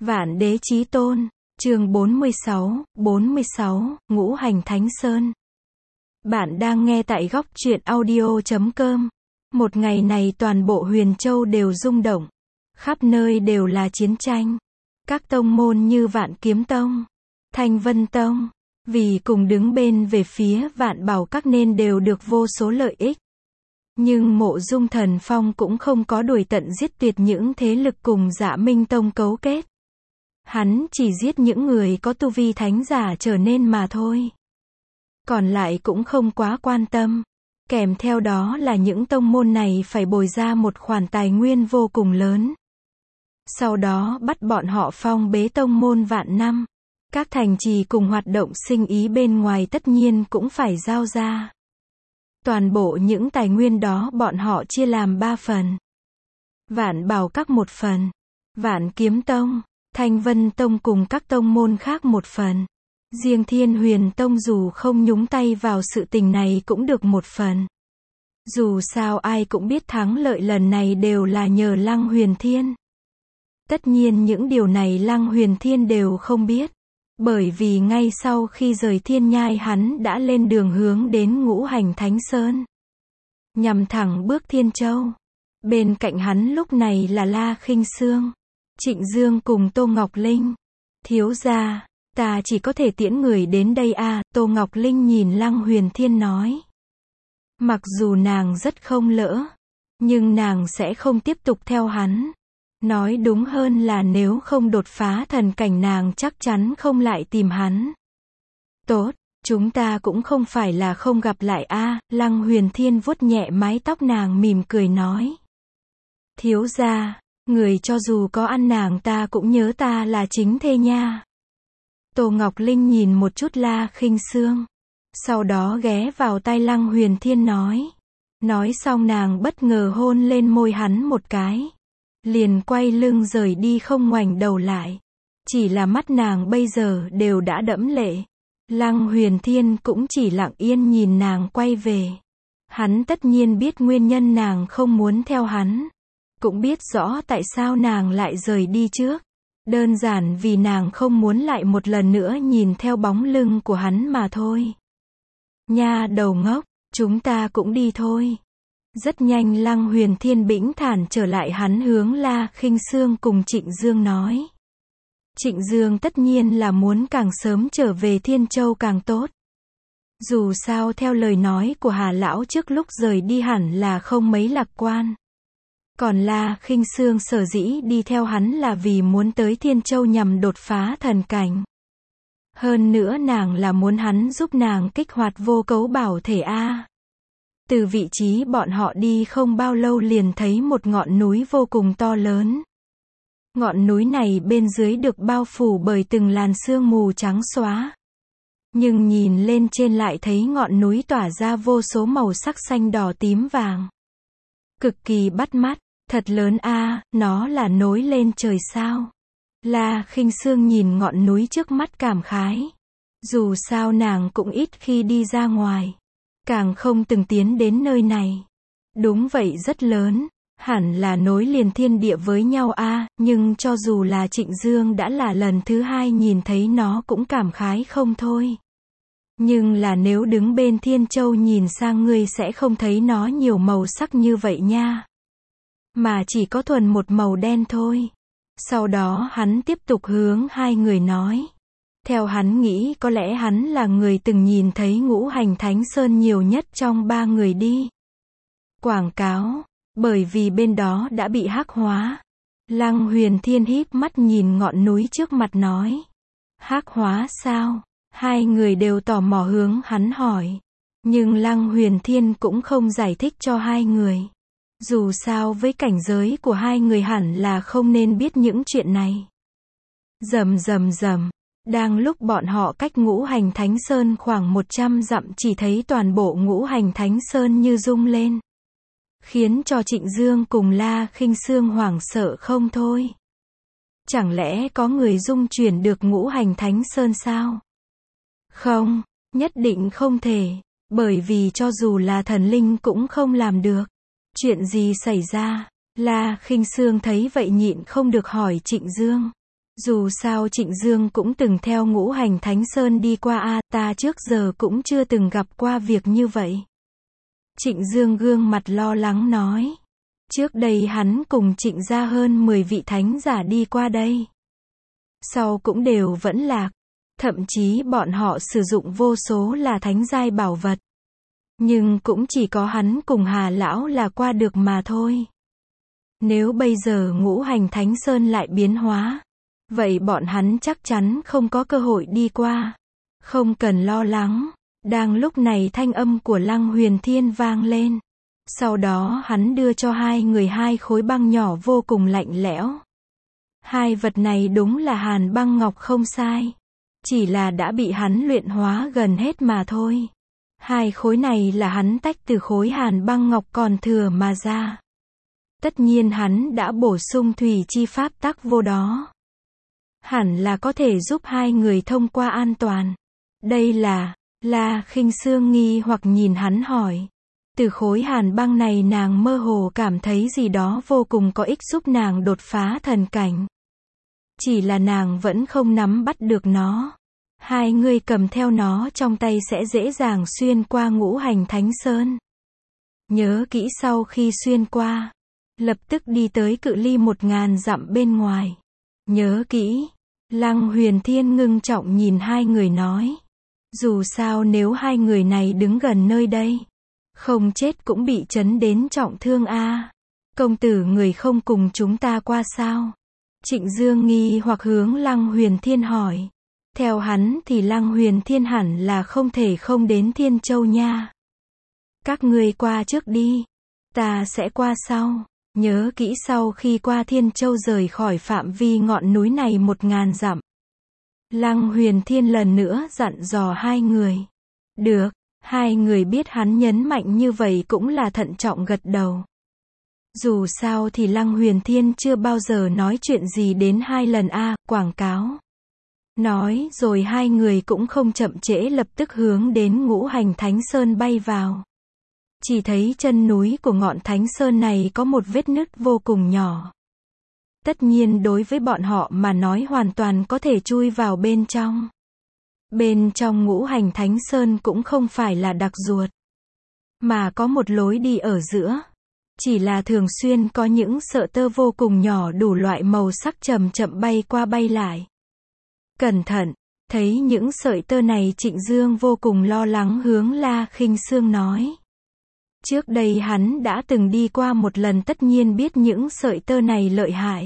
Vạn Đế Chí Tôn, chương 46, Ngũ Hành Thánh Sơn. Bạn đang nghe tại góc truyện audio.com. Một ngày này toàn bộ Huyền Châu đều rung động. Khắp nơi đều là chiến tranh. Các tông môn như Vạn Kiếm Tông, Thanh Vân Tông, vì cùng đứng bên về phía Vạn Bảo Các nên đều được vô số lợi ích. Nhưng Mộ Dung Thần Phong cũng không có đuổi tận giết tuyệt những thế lực cùng Dạ Minh Tông cấu kết. Hắn chỉ giết những người có tu vi thánh giả trở nên mà thôi. Còn lại cũng không quá quan tâm. Kèm theo đó là những tông môn này phải bồi ra một khoản tài nguyên vô cùng lớn. Sau đó bắt bọn họ phong bế tông môn vạn năm. Các thành trì cùng hoạt động sinh ý bên ngoài tất nhiên cũng phải giao ra. Toàn bộ những tài nguyên đó bọn họ chia làm 3 phần. Vạn Bảo Các một phần, Vạn Kiếm Tông, Thanh Vân Tông cùng các tông môn khác một phần. Riêng Thiên Huyền Tông dù không nhúng tay vào sự tình này cũng được một phần. Dù sao ai cũng biết thắng lợi lần này đều là nhờ Lăng Huyền Thiên. Tất nhiên những điều này Lăng Huyền Thiên đều không biết. Bởi vì ngay sau khi rời Thiên Nhai hắn đã lên đường hướng đến Ngũ Hành Thánh Sơn. Nhằm thẳng bước Thiên Châu. Bên cạnh hắn lúc này là La Khinh Sương, Trịnh Dương cùng Tô Ngọc Linh. Thiếu gia, ta chỉ có thể tiễn người đến đây à, Tô Ngọc Linh nhìn Lăng Huyền Thiên nói. Mặc dù nàng rất không lỡ, nhưng nàng sẽ không tiếp tục theo hắn. Nói đúng hơn là nếu không đột phá thần cảnh nàng chắc chắn không lại tìm hắn. Tốt, chúng ta cũng không phải là không gặp lại a, Lăng Huyền Thiên vuốt nhẹ mái tóc nàng mỉm cười nói. Thiếu gia, người cho dù có ăn nàng ta cũng nhớ ta là chính thê nha. Tô Ngọc Linh nhìn một chút La Khinh Sương. Sau đó ghé vào tai Lăng Huyền Thiên nói. Nói xong nàng bất ngờ hôn lên môi hắn một cái. Liền quay lưng rời đi không ngoảnh đầu lại. Chỉ là mắt nàng bây giờ đều đã đẫm lệ. Lăng Huyền Thiên cũng chỉ lặng yên nhìn nàng quay về. Hắn tất nhiên biết nguyên nhân nàng không muốn theo hắn. Cũng biết rõ tại sao nàng lại rời đi trước. Đơn giản vì nàng không muốn lại một lần nữa nhìn theo bóng lưng của hắn mà thôi. Nha đầu ngốc, chúng ta cũng đi thôi. Rất nhanh Lăng Huyền Thiên bĩnh thản trở lại hắn hướng La Khinh Sương cùng Trịnh Dương nói. Trịnh Dương tất nhiên là muốn càng sớm trở về Thiên Châu càng tốt. Dù sao theo lời nói của Hà Lão trước lúc rời đi hẳn là không mấy lạc quan. Còn La Khinh Sương sở dĩ đi theo hắn là vì muốn tới Thiên Châu nhằm đột phá thần cảnh. Hơn nữa nàng là muốn hắn giúp nàng kích hoạt vô cấu bảo thể A. Từ vị trí bọn họ đi không bao lâu liền thấy một ngọn núi vô cùng to lớn. Ngọn núi này bên dưới được bao phủ bởi từng làn sương mù trắng xóa. Nhưng nhìn lên trên lại thấy ngọn núi tỏa ra vô số màu sắc xanh đỏ tím vàng. Cực kỳ bắt mắt, thật lớn a, nó là nối lên trời sao. La Khinh Sương nhìn ngọn núi trước mắt cảm khái. Dù sao nàng cũng ít khi đi ra ngoài. Càng không từng tiến đến nơi này. Đúng vậy rất lớn. Hẳn là nối liền thiên địa với nhau a, nhưng cho dù là Trịnh Dương đã là lần thứ 2 nhìn thấy nó cũng cảm khái không thôi. Nhưng là nếu đứng bên Thiên Châu nhìn sang ngươi sẽ không thấy nó nhiều màu sắc như vậy nha. Mà chỉ có thuần một màu đen thôi. Sau đó hắn tiếp tục hướng hai người nói. Theo hắn nghĩ có lẽ hắn là người từng nhìn thấy Ngũ Hành Thánh Sơn nhiều nhất trong 3 người đi. Quảng cáo, bởi vì bên đó đã bị hắc hóa. Lăng Huyền Thiên híp mắt nhìn ngọn núi trước mặt nói. Hắc hóa sao? Hai người đều tò mò hướng hắn hỏi. Nhưng Lăng Huyền Thiên cũng không giải thích cho hai người. Dù sao với cảnh giới của hai người hẳn là không nên biết những chuyện này. Rầm rầm rầm. Đang lúc bọn họ cách Ngũ Hành Thánh Sơn khoảng 100 dặm chỉ thấy toàn bộ Ngũ Hành Thánh Sơn như rung lên. Khiến cho Trịnh Dương cùng La Khinh Sương hoảng sợ không thôi. Chẳng lẽ có người dung chuyển được Ngũ Hành Thánh Sơn sao? Không, nhất định không thể. Bởi vì cho dù là thần linh cũng không làm được. Chuyện gì xảy ra? La Khinh Sương thấy vậy nhịn không được hỏi Trịnh Dương. Dù sao Trịnh Dương cũng từng theo Ngũ Hành Thánh Sơn đi qua ta trước giờ cũng chưa từng gặp qua việc như vậy. Trịnh Dương gương mặt lo lắng nói. Trước đây hắn cùng Trịnh gia hơn 10 vị thánh giả đi qua đây. Sau cũng đều vẫn lạc. Thậm chí bọn họ sử dụng vô số là thánh giai bảo vật. Nhưng cũng chỉ có hắn cùng Hà Lão là qua được mà thôi. Nếu bây giờ Ngũ Hành Thánh Sơn lại biến hóa, vậy bọn hắn chắc chắn không có cơ hội đi qua. Không cần lo lắng. Đang lúc này thanh âm của Lăng Huyền Thiên vang lên. Sau đó hắn đưa cho hai người 2 khối băng nhỏ vô cùng lạnh lẽo. 2 vật này đúng là hàn băng ngọc không sai. Chỉ là đã bị hắn luyện hóa gần hết mà thôi. 2 khối này là hắn tách từ khối hàn băng ngọc còn thừa mà ra. Tất nhiên hắn đã bổ sung thủy chi pháp tắc vô đó. Hẳn là có thể giúp 2 người thông qua an toàn. Đây là La Khinh Sương nghi hoặc nhìn hắn hỏi. Từ khối hàn băng này nàng mơ hồ cảm thấy gì đó vô cùng có ích giúp nàng đột phá thần cảnh. Chỉ là nàng vẫn không nắm bắt được nó. 2 người cầm theo nó trong tay sẽ dễ dàng xuyên qua Ngũ Hành Thánh Sơn. Nhớ kỹ sau khi xuyên qua, lập tức đi tới cự ly 1000 dặm bên ngoài. Nhớ kỹ. Lăng Huyền Thiên ngưng trọng nhìn 2 người nói. Dù sao nếu 2 người này đứng gần nơi đây, không chết cũng bị chấn đến trọng thương Công tử người không cùng chúng ta qua sao? Trịnh Dương nghi hoặc hướng Lăng Huyền Thiên hỏi. Theo hắn thì Lăng Huyền Thiên hẳn là không thể không đến Thiên Châu nha. Các ngươi qua trước đi. Ta sẽ qua sau. Nhớ kỹ sau khi qua Thiên Châu rời khỏi phạm vi ngọn núi này 1000 dặm. Lăng Huyền Thiên lần nữa dặn dò 2 người. Được, 2 người biết hắn nhấn mạnh như vậy cũng là thận trọng gật đầu. Dù sao thì Lăng Huyền Thiên chưa bao giờ nói chuyện gì đến 2 lần quảng cáo. Nói rồi 2 người cũng không chậm trễ lập tức hướng đến Ngũ Hành Thánh Sơn bay vào. Chỉ thấy chân núi của ngọn Thánh Sơn này có một vết nứt vô cùng nhỏ. Tất nhiên đối với bọn họ mà nói hoàn toàn có thể chui vào bên trong. Bên trong Ngũ Hành Thánh Sơn cũng không phải là đặc ruột, mà có một lối đi ở giữa. Chỉ là thường xuyên có những sợi tơ vô cùng nhỏ đủ loại màu sắc chậm chậm bay qua bay lại. Cẩn thận, thấy những sợi tơ này Trịnh Dương vô cùng lo lắng hướng La Khinh Sương nói. Trước đây hắn đã từng đi qua một lần tất nhiên biết những sợi tơ này lợi hại.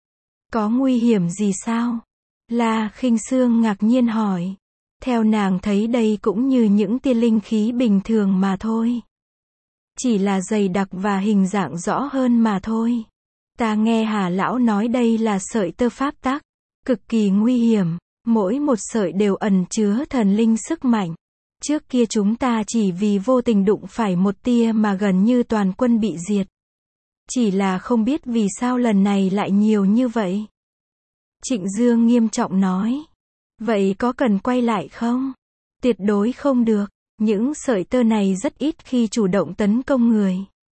Có nguy hiểm gì sao? La Khinh Sương ngạc nhiên hỏi. Theo nàng thấy đây cũng như những tia linh khí bình thường mà thôi. Chỉ là dày đặc và hình dạng rõ hơn mà thôi. Ta nghe Hà Lão nói đây là sợi tơ pháp tắc, cực kỳ nguy hiểm, mỗi một sợi đều ẩn chứa thần linh sức mạnh. Trước kia chúng ta chỉ vì vô tình đụng phải một tia mà gần như toàn quân bị diệt. Chỉ là không biết vì sao lần này lại nhiều như vậy. Trịnh Dương nghiêm trọng nói. Vậy có cần quay lại không? Tuyệt đối không được. Những sợi tơ này rất ít khi chủ động tấn công người.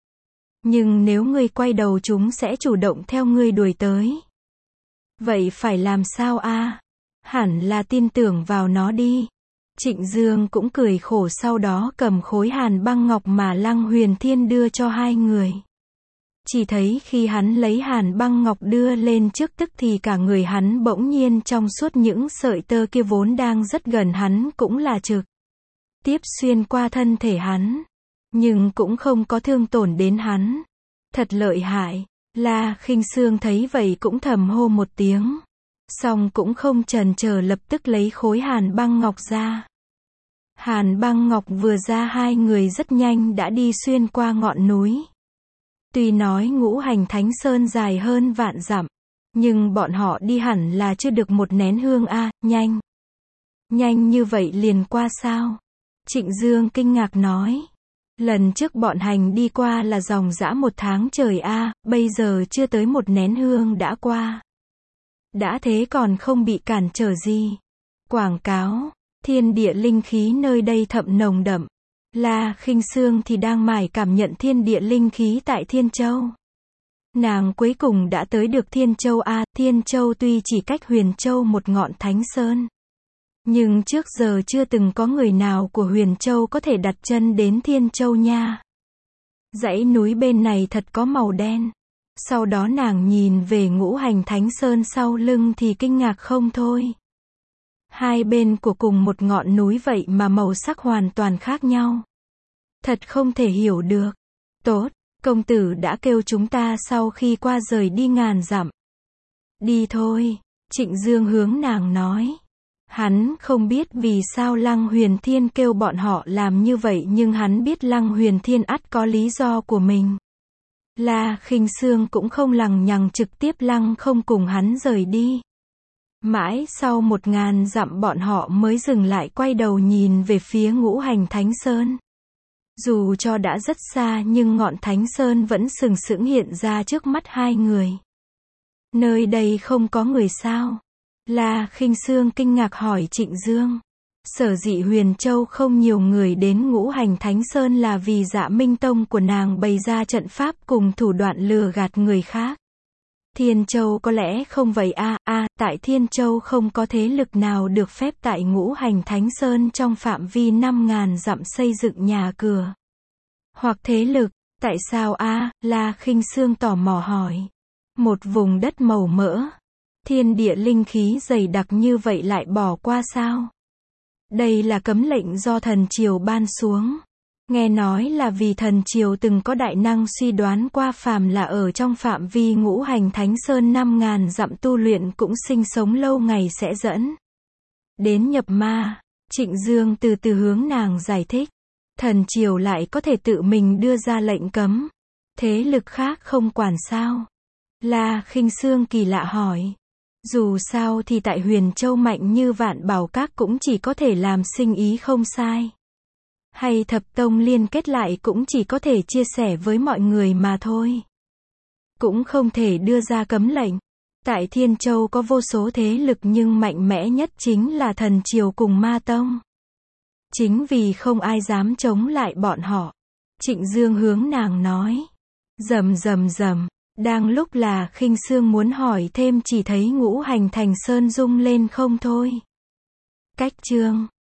Nhưng nếu ngươi quay đầu chúng sẽ chủ động theo ngươi đuổi tới. Vậy phải làm sao Hẳn là tin tưởng vào nó đi. Trịnh Dương cũng cười khổ sau đó cầm khối hàn băng ngọc mà Lăng Huyền Thiên đưa cho 2 người. Chỉ thấy khi hắn lấy hàn băng ngọc đưa lên trước tức thì cả người hắn bỗng nhiên trong suốt những sợi tơ kia vốn đang rất gần hắn cũng là trực tiếp xuyên qua thân thể hắn. Nhưng cũng không có thương tổn đến hắn. Thật lợi hại. La Khinh Sương thấy vậy cũng thầm hô một tiếng. Xong cũng không chần chờ lập tức lấy khối hàn băng ngọc ra. Hàn băng ngọc vừa ra 2 người rất nhanh đã đi xuyên qua ngọn núi. Tuy nói Ngũ Hành Thánh Sơn dài hơn vạn dặm, nhưng bọn họ đi hẳn là chưa được một nén hương nhanh. Nhanh như vậy liền qua sao? Trịnh Dương kinh ngạc nói. Lần trước bọn hành đi qua là dòng dã 1 tháng trời bây giờ chưa tới một nén hương đã qua. Đã thế còn không bị cản trở gì. Quảng cáo, thiên địa linh khí nơi đây thậm nồng đậm. La Khinh Sương thì đang mải cảm nhận thiên địa linh khí tại Thiên Châu. Nàng cuối cùng đã tới được Thiên Châu a, Thiên Châu tuy chỉ cách Huyền Châu một ngọn Thánh Sơn. Nhưng trước giờ chưa từng có người nào của Huyền Châu có thể đặt chân đến Thiên Châu nha. Dãy núi bên này thật có màu đen. Sau đó nàng nhìn về Ngũ Hành Thánh Sơn sau lưng thì kinh ngạc không thôi. Hai bên của cùng một ngọn núi vậy mà màu sắc hoàn toàn khác nhau. Thật không thể hiểu được. Tốt, công tử đã kêu chúng ta sau khi qua rời đi ngàn dặm. Đi thôi, Trịnh Dương hướng nàng nói. Hắn không biết vì sao Lăng Huyền Thiên kêu bọn họ làm như vậy nhưng hắn biết Lăng Huyền Thiên ắt có lý do của mình. La Khinh Sương cũng không lằng nhằng trực tiếp lăng không cùng hắn rời đi. Mãi sau 1000 dặm bọn họ mới dừng lại quay đầu nhìn về phía Ngũ Hành Thánh Sơn. Dù cho đã rất xa nhưng ngọn Thánh Sơn vẫn sừng sững hiện ra trước mắt hai người. Nơi đây không có người sao? La Khinh Sương kinh ngạc hỏi Trịnh Dương. Sở dĩ Huyền Châu không nhiều người đến Ngũ Hành Thánh Sơn là vì Dạ Minh Tông của nàng bày ra trận pháp cùng thủ đoạn lừa gạt người khác. Thiên Châu có lẽ không vậy tại Thiên Châu không có thế lực nào được phép tại Ngũ Hành Thánh Sơn trong phạm vi 5000 dặm xây dựng nhà cửa. Hoặc thế lực, tại sao La Khinh Sương tò mò hỏi. Một vùng đất màu mỡ, thiên địa linh khí dày đặc như vậy lại bỏ qua sao? Đây là cấm lệnh do thần triều ban xuống. Nghe nói là vì thần triều từng có đại năng suy đoán qua phàm là ở trong phạm vi Ngũ Hành Thánh Sơn 5000 dặm tu luyện cũng sinh sống lâu ngày sẽ dẫn đến nhập ma. Trịnh Dương từ từ hướng nàng giải thích. Thần triều lại có thể tự mình đưa ra lệnh cấm. Thế lực khác không quản sao? La Khinh Sương kỳ lạ hỏi. Dù sao thì tại Huyền Châu mạnh như Vạn Bảo Các cũng chỉ có thể làm sinh ý không sai. Hay thập tông liên kết lại cũng chỉ có thể chia sẻ với mọi người mà thôi. Cũng không thể đưa ra cấm lệnh. Tại Thiên Châu có vô số thế lực nhưng mạnh mẽ nhất chính là thần triều cùng ma tông. Chính vì không ai dám chống lại bọn họ. Trịnh Dương hướng nàng nói. Rầm rầm rầm. Đang lúc là Khinh Sương muốn hỏi thêm chỉ thấy Ngũ Hành Thành Sơn rung lên không thôi. Cách chương